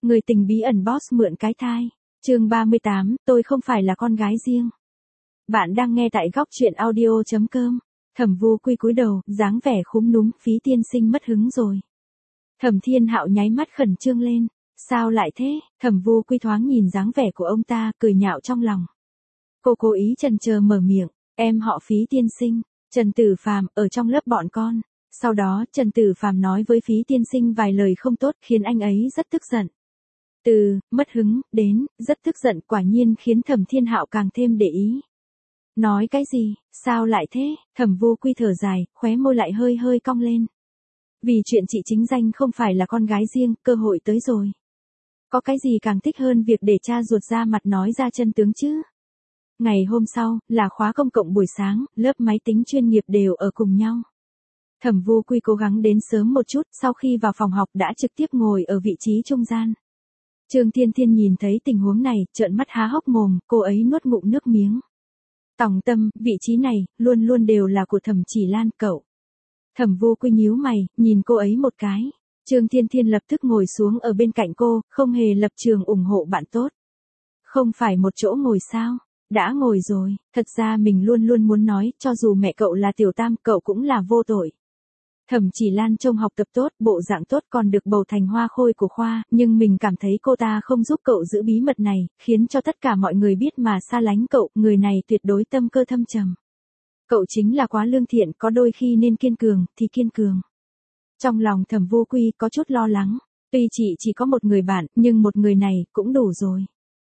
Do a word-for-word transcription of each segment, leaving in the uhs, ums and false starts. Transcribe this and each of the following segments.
Người tình bí ẩn boss mượn cái thai. Chương ba mươi tám, tôi không phải là con gái riêng. Bạn đang nghe tại góc truyện audio chấm com. Thẩm Vu Quy cúi đầu, dáng vẻ khúm núm, Phí tiên sinh mất hứng rồi. Thẩm Thiên Hạo nháy mắt khẩn trương lên. Sao lại thế? Thẩm Vu Quy thoáng nhìn dáng vẻ của ông ta, cười nhạo trong lòng. Cô cố ý chần chờ mở miệng, em họ Phí tiên sinh, Trần Tử Phàm, ở trong lớp bọn con. Sau đó, Trần Tử Phàm nói với Phí tiên sinh vài lời không tốt, khiến anh ấy rất tức giận. Từ mất hứng đến rất tức giận quả nhiên khiến Thẩm Thiên Hạo càng thêm để ý. Nói cái gì? Sao lại thế? Thẩm Vu Quy thở dài, khóe môi lại hơi hơi cong lên. Vì chuyện chị chính danh không phải là con gái riêng, cơ hội tới rồi. Có cái gì càng thích hơn việc để cha ruột ra mặt nói ra chân tướng chứ? Ngày hôm sau, là khóa công cộng buổi sáng, lớp máy tính chuyên nghiệp đều ở cùng nhau. Thẩm Vu Quy cố gắng đến sớm một chút, sau khi vào phòng học đã trực tiếp ngồi ở vị trí trung gian. Trương Thiên Thiên nhìn thấy tình huống này, trợn mắt há hốc mồm, cô ấy nuốt ngụm nước miếng. Tòng Tâm, vị trí này, luôn luôn đều là của Thẩm Chỉ Lan cậu. Thẩm Vu Quy nhíu mày, nhìn cô ấy một cái. Trương Thiên Thiên lập tức ngồi xuống ở bên cạnh cô, không hề lập trường ủng hộ bạn tốt. Không phải một chỗ ngồi sao? Đã ngồi rồi, thật ra mình luôn luôn muốn nói, cho dù mẹ cậu là tiểu tam, cậu cũng là vô tội. Thẩm Chỉ Lan trông học tập tốt, bộ dạng tốt còn được bầu thành hoa khôi của khoa, nhưng mình cảm thấy cô ta không giúp cậu giữ bí mật này, khiến cho tất cả mọi người biết mà xa lánh cậu, người này tuyệt đối tâm cơ thâm trầm. Cậu chính là quá lương thiện, có đôi khi nên kiên cường, thì kiên cường. Trong lòng Thẩm Vu Quy có chút lo lắng, tuy chị chỉ có một người bạn, nhưng một người này cũng đủ rồi.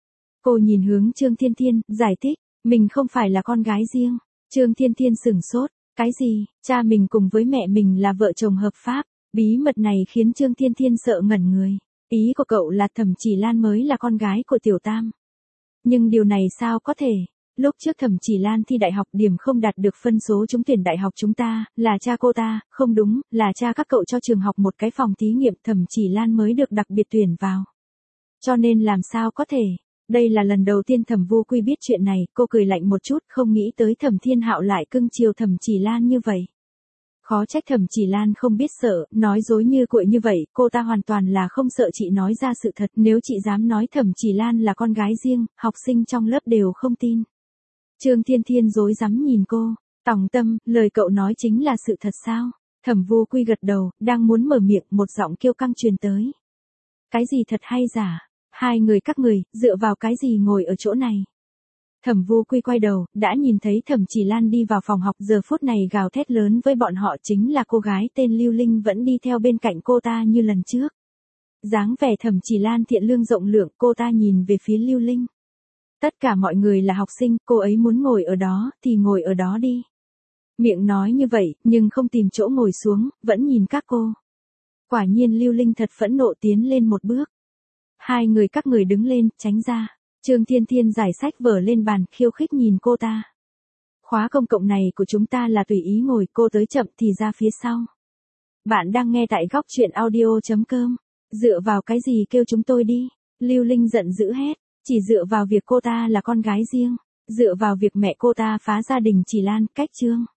Cô nhìn hướng Trương Thiên Thiên, giải thích, mình không phải là con gái riêng. Trương Thiên Thiên sửng sốt. Cái gì? Cha mình cùng với mẹ mình là vợ chồng hợp pháp. Bí mật này khiến Trương Thiên Thiên sợ ngẩn người. Ý của cậu là Thẩm Chỉ Lan mới là con gái của tiểu tam. Nhưng điều này sao có thể? Lúc trước Thẩm Chỉ Lan thi đại học điểm không đạt được phân số trúng tuyển đại học chúng ta, là cha cô ta, không đúng, là cha các cậu cho trường học một cái phòng thí nghiệm, Thẩm Chỉ Lan mới được đặc biệt tuyển vào. Cho nên làm sao có thể? Đây là lần đầu tiên Thẩm Vu Quy biết chuyện này, cô cười lạnh một chút, không nghĩ tới Thẩm Thiên Hạo lại cưng chiều Thẩm Chỉ Lan như vậy. Khó trách Thẩm Chỉ Lan không biết sợ, nói dối như cuội như vậy, cô ta hoàn toàn là không sợ chị nói ra sự thật, nếu chị dám nói Thẩm Chỉ Lan là con gái riêng, học sinh trong lớp đều không tin. Trương Thiên Thiên rối rắm nhìn cô, Tòng Tâm, lời cậu nói chính là sự thật sao? Thẩm Vu Quy gật đầu, đang muốn mở miệng, một giọng kiêu căng truyền tới. Cái gì thật hay giả? Hai người các người, dựa vào cái gì ngồi ở chỗ này? Thẩm Vu Quy quay đầu, đã nhìn thấy Thẩm Chỉ Lan đi vào phòng học, giờ phút này gào thét lớn với bọn họ, chính là cô gái tên Lưu Linh vẫn đi theo bên cạnh cô ta như lần trước. Dáng vẻ Thẩm Chỉ Lan thiện lương rộng lượng, cô ta nhìn về phía Lưu Linh. Tất cả mọi người là học sinh, cô ấy muốn ngồi ở đó, thì ngồi ở đó đi. Miệng nói như vậy, nhưng không tìm chỗ ngồi xuống, vẫn nhìn các cô. Quả nhiên Lưu Linh thật phẫn nộ tiến lên một bước. Hai người các người đứng lên, tránh ra. Trương Thiên Thiên giải sách vở lên bàn, khiêu khích nhìn cô ta. Khóa công cộng này của chúng ta là tùy ý ngồi, cô tới chậm thì ra phía sau. Bạn đang nghe tại góc truyện audio chấm com. Dựa vào cái gì kêu chúng tôi đi? Lưu Linh giận dữ hét, chỉ dựa vào việc cô ta là con gái riêng, dựa vào việc mẹ cô ta phá gia đình Chỉ Lan, cách Trương